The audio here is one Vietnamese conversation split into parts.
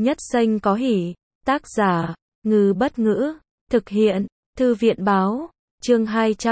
Nhất xanh có hỉ. Tác giả, Ngư Bất Ngữ. Thực hiện, Thư viện Báo. Chương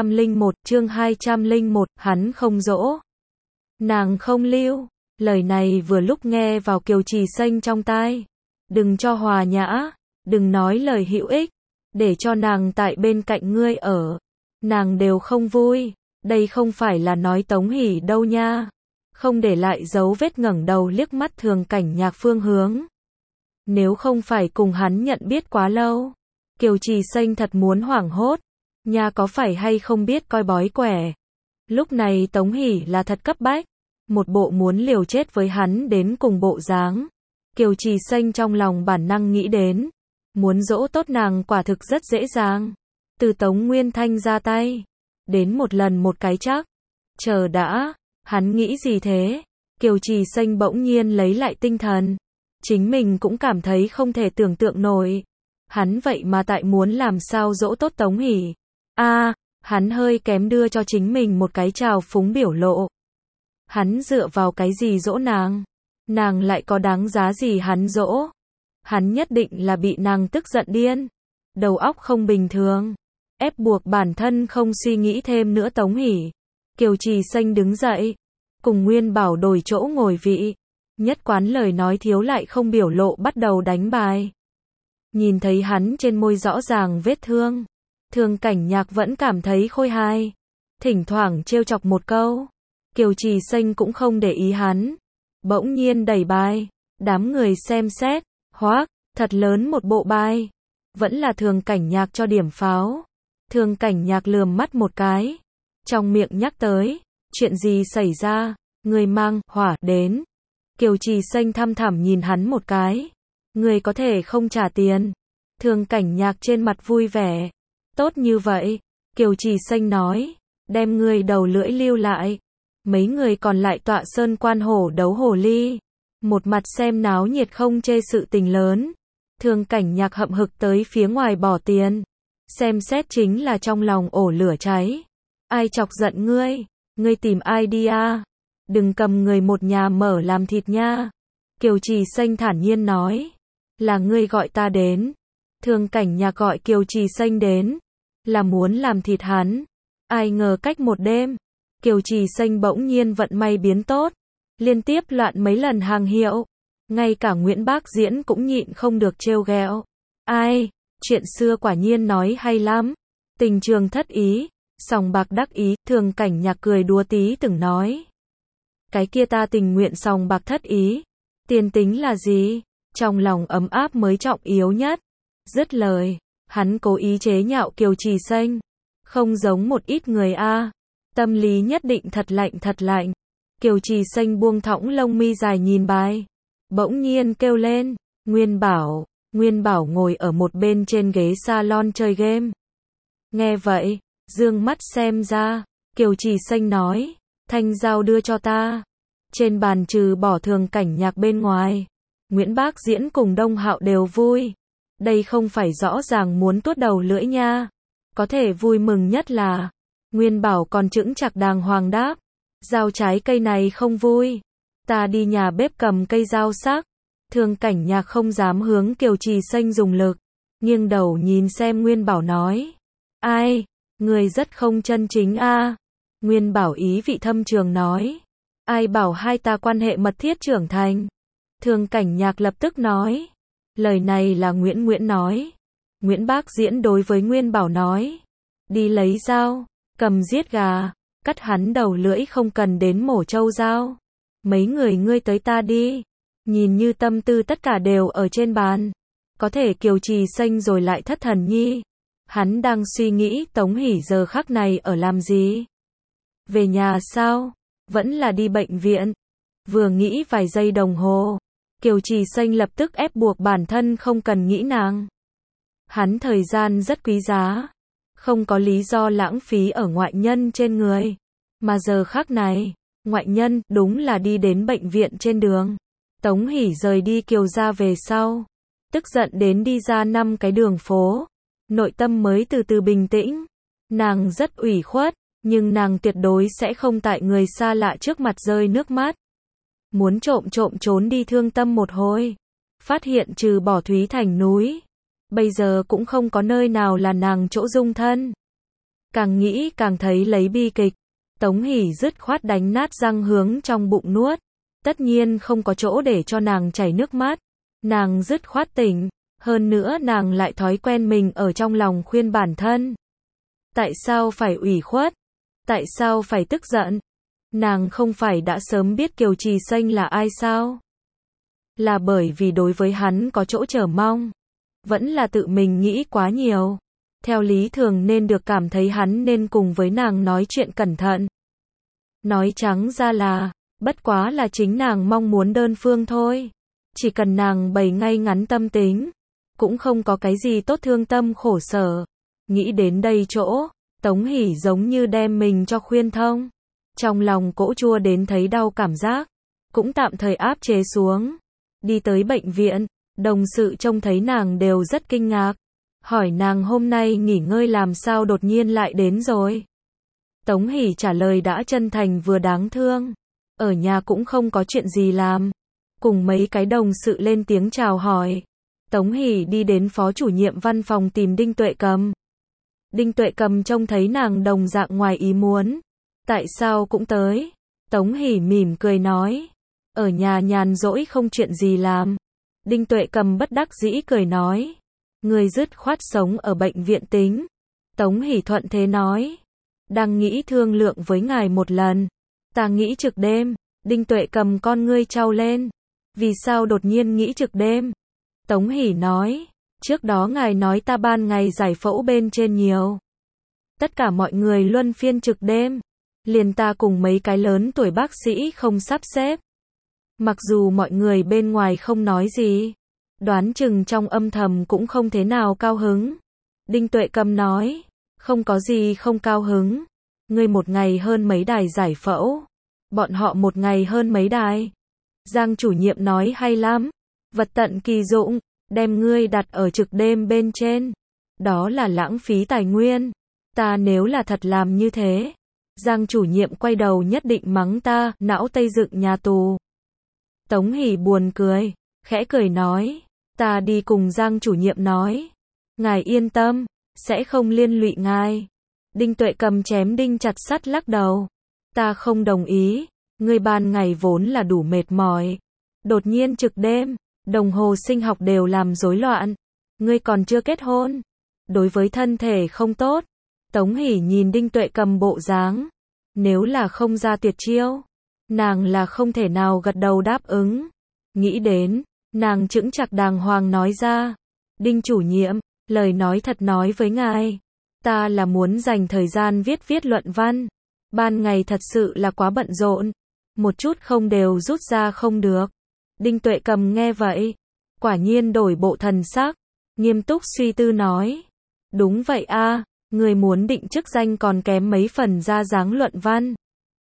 201, hắn không dỗ. Nàng không lưu. Lời này vừa lúc nghe vào Kiều Trì Xanh trong tai. Đừng cho hòa nhã, đừng nói lời hữu ích, để cho nàng tại bên cạnh ngươi ở. Nàng đều không vui, đây không phải là nói Tống Hỷ đâu nha. Không để lại dấu vết ngẩng đầu liếc mắt Thường Cảnh Nhạc phương hướng. Nếu không phải cùng hắn nhận biết quá lâu, Kiều Trì Xanh thật muốn hoảng hốt. Nha có phải hay không biết coi bói quẻ. Lúc này Tống Hỷ là thật cấp bách, một bộ muốn liều chết với hắn đến cùng bộ dáng. Kiều Trì Xanh trong lòng bản năng nghĩ đến, muốn dỗ tốt nàng quả thực rất dễ dàng. Từ Tống Nguyên Thanh ra tay, đến một lần một cái chắc. Chờ đã, hắn nghĩ gì thế? Kiều Trì Xanh bỗng nhiên lấy lại tinh thần. Chính mình cũng cảm thấy không thể tưởng tượng nổi. Hắn vậy mà tại muốn làm sao dỗ tốt Tống Hỷ. Hắn hơi kém đưa cho chính mình một cái trào phúng biểu lộ. Hắn dựa vào cái gì dỗ nàng? Nàng lại có đáng giá gì hắn dỗ? Hắn nhất định là bị nàng tức giận điên. Đầu óc không bình thường. Ép buộc bản thân không suy nghĩ thêm nữa Tống Hỷ. Kiều Trì Xanh đứng dậy. Cùng Nguyên Bảo đổi chỗ ngồi vị. Nhất quán lời nói thiếu lại không biểu lộ bắt đầu đánh bài. Nhìn thấy hắn trên môi rõ ràng vết thương. Thường Cảnh Nhạc vẫn cảm thấy khôi hài. Thỉnh thoảng trêu chọc một câu. Kiều Trì Xanh cũng không để ý hắn. Bỗng nhiên đẩy bài. Đám người xem xét. Hoác, thật lớn một bộ bài. Vẫn là Thường Cảnh Nhạc cho điểm pháo. Thường Cảnh Nhạc lườm mắt một cái. Trong miệng nhắc tới. Chuyện gì xảy ra? Người mang hỏa đến. Kiều Trì Xanh thăm thẳm nhìn hắn một cái. Người có thể không trả tiền. Thường Cảnh Nhạc trên mặt vui vẻ. Tốt như vậy. Kiều Trì Xanh nói. Đem người đầu lưỡi lưu lại. Mấy người còn lại tọa sơn quan hổ đấu hồ ly. Một mặt xem náo nhiệt không chê sự tình lớn. Thường Cảnh Nhạc hậm hực tới phía ngoài bỏ tiền. Xem xét chính là trong lòng ổ lửa cháy. Ai chọc giận ngươi? Ngươi tìm ai đi à? Đừng cầm người một nhà mở làm thịt nha. Kiều Trì Xanh thản nhiên nói. Là ngươi gọi ta đến. Thường Cảnh Nhạc gọi Kiều Trì Xanh đến. Là muốn làm thịt hắn. Ai ngờ cách một đêm. Kiều Trì Xanh bỗng nhiên vận may biến tốt. Liên tiếp loạn mấy lần hàng hiệu. Ngay cả Nguyễn Bác Diễn cũng nhịn không được trêu ghẹo. Ai, chuyện xưa quả nhiên nói hay lắm. Tình trường thất ý, sòng bạc đắc ý. Thường Cảnh Nhạc cười đùa tí từng nói. Cái kia ta tình nguyện sòng bạc thất ý. Tiền tính là gì? Trong lòng ấm áp mới trọng yếu nhất. Dứt lời, hắn cố ý chế nhạo Kiều Trì Xanh. Không giống một ít người a. Tâm lý nhất định thật lạnh. Kiều Trì Xanh buông thõng lông mi dài nhìn bài. Bỗng nhiên kêu lên. Nguyên Bảo ngồi ở một bên trên ghế salon chơi game. Nghe vậy, dương mắt xem ra. Kiều Trì Xanh nói. Thanh Giao đưa cho ta. Trên bàn trừ bỏ Thường Cảnh Nhạc bên ngoài. Nguyễn Bác Diễn cùng Đông Hạo đều vui. Đây không phải rõ ràng muốn tuốt đầu lưỡi nha. Có thể vui mừng nhất là Nguyên Bảo còn chững chạc đàng hoàng đáp. Dao trái cây này không vui. Ta đi nhà bếp cầm cây dao sắc. Thường Cảnh Nhạc không dám hướng Kiều Trì Xanh dùng lực. Nghiêng đầu nhìn xem Nguyên Bảo nói. Ai, người rất không chân chính a. Nguyên Bảo ý vị thâm trường nói. Ai bảo hai ta quan hệ mật thiết trưởng thành. Thường Cảnh Nhạc lập tức nói. Lời này là Nguyễn nói. Nguyễn Bác Diễn đối với Nguyên Bảo nói. Đi lấy dao, cầm giết gà, cắt hắn đầu lưỡi không cần đến mổ trâu dao. Mấy người ngươi tới ta đi. Nhìn như tâm tư tất cả đều ở trên bàn. Có thể Kiều Trì Xanh rồi lại thất thần nhi. Hắn đang suy nghĩ Tống Hỷ giờ khắc này ở làm gì? Về nhà sao? Vẫn là đi bệnh viện? Vừa nghĩ vài giây đồng hồ. Kiều Trì Xanh lập tức ép buộc bản thân không cần nghĩ nàng. Hắn thời gian rất quý giá. Không có lý do lãng phí ở ngoại nhân trên người. Mà giờ khắc này, ngoại nhân đúng là đi đến bệnh viện trên đường. Tống Hỷ rời đi Kiều gia về sau. Tức giận đến đi ra 5 cái đường phố. Nội tâm mới từ từ bình tĩnh. Nàng rất ủy khuất, nhưng nàng tuyệt đối sẽ không tại người xa lạ trước mặt rơi nước mắt. Muốn trộm trốn đi thương tâm một hồi. phát hiện trừ bỏ Thúy Thành núi, bây giờ cũng không có nơi nào là nàng chỗ dung thân. Càng nghĩ càng thấy lấy bi kịch, Tống Hỷ dứt khoát đánh nát răng hướng trong bụng nuốt. Tất nhiên không có chỗ để cho nàng chảy nước mắt. Nàng dứt khoát tỉnh, hơn nữa nàng lại thói quen mình ở trong lòng khuyên bản thân. Tại sao phải ủy khuất? Tại sao phải tức giận? Nàng không phải đã sớm biết Kiều Trì Xanh là ai sao? Là bởi vì đối với hắn có chỗ chờ mong. Vẫn là tự mình nghĩ quá nhiều. Theo lý thường nên được cảm thấy hắn nên cùng với nàng nói chuyện cẩn thận. Nói trắng ra là, bất quá là chính nàng mong muốn đơn phương thôi. Chỉ cần nàng bày ngay ngắn tâm tính, cũng không có cái gì tốt thương tâm khổ sở. Nghĩ đến đây chỗ, Tống Hỷ giống như đem mình cho khuyên thông. Trong lòng cỗ chua đến thấy đau cảm giác, cũng tạm thời áp chế xuống. Đi tới bệnh viện, đồng sự trông thấy nàng đều rất kinh ngạc. Hỏi nàng hôm nay nghỉ ngơi làm sao đột nhiên lại đến rồi. Tống Hỷ trả lời đã chân thành vừa đáng thương. Ở nhà cũng không có chuyện gì làm. Cùng mấy cái đồng sự lên tiếng chào hỏi. Tống Hỷ đi đến phó chủ nhiệm văn phòng tìm Đinh Tuệ Cầm. Đinh Tuệ Cầm trông thấy nàng đồng dạng ngoài ý muốn. Tại sao cũng tới? Tống Hỷ mỉm cười nói. Ở nhà nhàn rỗi không chuyện gì làm. Đinh Tuệ Cầm bất đắc dĩ cười nói. Người dứt khoát sống ở bệnh viện tính. Tống Hỷ thuận thế nói. Đang nghĩ thương lượng với ngài một lần. Ta nghĩ trực đêm. Đinh Tuệ Cầm con ngươi trao lên. Vì sao đột nhiên nghĩ trực đêm? Tống Hỷ nói. Trước đó ngài nói ta ban ngày giải phẫu bên trên nhiều. Tất cả mọi người luân phiên trực đêm. Liền ta cùng mấy cái lớn tuổi bác sĩ không sắp xếp. Mặc dù mọi người bên ngoài không nói gì, đoán chừng trong âm thầm cũng không thế nào cao hứng. Đinh Tuệ Cầm nói, không có gì không cao hứng. Ngươi một ngày hơn mấy đài giải phẫu, bọn họ một ngày hơn mấy đài. Giang chủ nhiệm nói hay lắm, vật tận kỳ dụng, đem ngươi đặt ở trực đêm bên trên. Đó là lãng phí tài nguyên. Ta nếu là thật làm như thế, Giang chủ nhiệm quay đầu nhất định mắng ta, não tây dựng nhà tù. Tống Hỷ buồn cười, khẽ cười nói, ta đi cùng Giang chủ nhiệm nói. Ngài yên tâm, sẽ không liên lụy ngài. Đinh Tuệ Cầm chém đinh chặt sắt lắc đầu. Ta không đồng ý, ngươi ban ngày vốn là đủ mệt mỏi. Đột nhiên trực đêm, đồng hồ sinh học đều làm rối loạn. Ngươi còn chưa kết hôn. Đối với thân thể không tốt. Tống Hỷ nhìn Đinh Tuệ Cầm bộ dáng. Nếu là không ra tuyệt chiêu, nàng là không thể nào gật đầu đáp ứng. Nghĩ đến, nàng chững chạc đàng hoàng nói ra. Đinh chủ nhiệm, lời nói thật nói với ngài. Ta là muốn dành thời gian viết luận văn. Ban ngày thật sự là quá bận rộn. Một chút không đều rút ra không được. Đinh Tuệ Cầm nghe vậy. Quả nhiên đổi bộ thần sắc. Nghiêm túc suy tư nói. Đúng vậy a, người muốn định chức danh còn kém mấy phần ra dáng luận văn.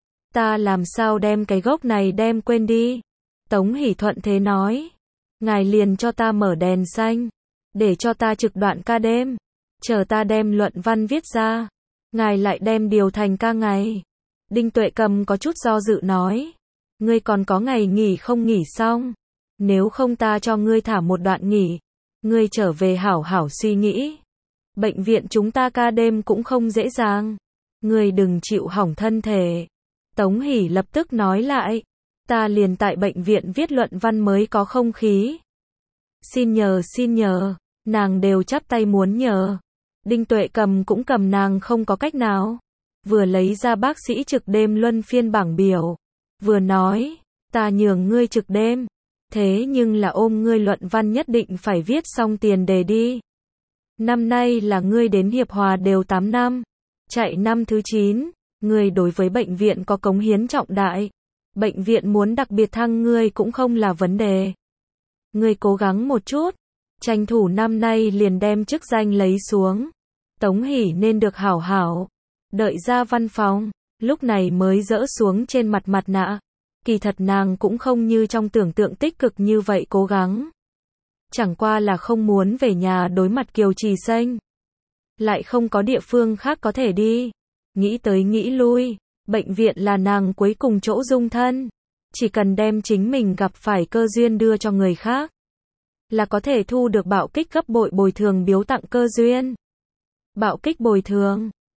Ta làm sao đem cái gốc này đem quên đi. Tống Hỷ thuận thế nói. Ngài liền cho ta mở đèn xanh. Để cho ta trực đoạn ca đêm. Chờ ta đem luận văn viết ra. Ngài lại đem điều thành ca ngày. Đinh Tuệ Cầm có chút do dự nói. Ngươi còn có ngày nghỉ không nghỉ xong. Nếu không ta cho ngươi thả một đoạn nghỉ. Ngươi trở về hảo hảo suy nghĩ. Bệnh viện chúng ta ca đêm cũng không dễ dàng. Ngươi đừng chịu hỏng thân thể. Tống Hỷ lập tức nói lại. Ta liền tại bệnh viện viết luận văn mới có không khí. Xin nhờ, nàng đều chắp tay muốn nhờ. Đinh Tuệ Cầm cũng cầm nàng không có cách nào. Vừa lấy ra bác sĩ trực đêm luân phiên bảng biểu. Vừa nói, ta nhường ngươi trực đêm. Thế nhưng là ôm ngươi luận văn nhất định phải viết xong tiền đề đi. Năm nay là ngươi đến Hiệp Hòa đều 8 năm. Chạy năm thứ 9. Ngươi đối với bệnh viện có cống hiến trọng đại. Bệnh viện muốn đặc biệt thăng ngươi cũng không là vấn đề. Ngươi cố gắng một chút. Tranh thủ năm nay liền đem chức danh lấy xuống. Tống Hỷ nên được hảo hảo. Đợi ra văn phòng. Lúc này mới dỡ xuống trên mặt mặt nạ. Kỳ thật nàng cũng không như trong tưởng tượng tích cực như vậy cố gắng. Chẳng qua là không muốn về nhà đối mặt Kiều Trì Xanh. Lại không có địa phương khác có thể đi. Nghĩ tới nghĩ lui. Bệnh viện là nàng cuối cùng chỗ dung thân. Chỉ cần đem chính mình gặp phải cơ duyên đưa cho người khác. là có thể thu được bạo kích gấp bội bồi thường biếu tặng cơ duyên. Bạo kích bồi thường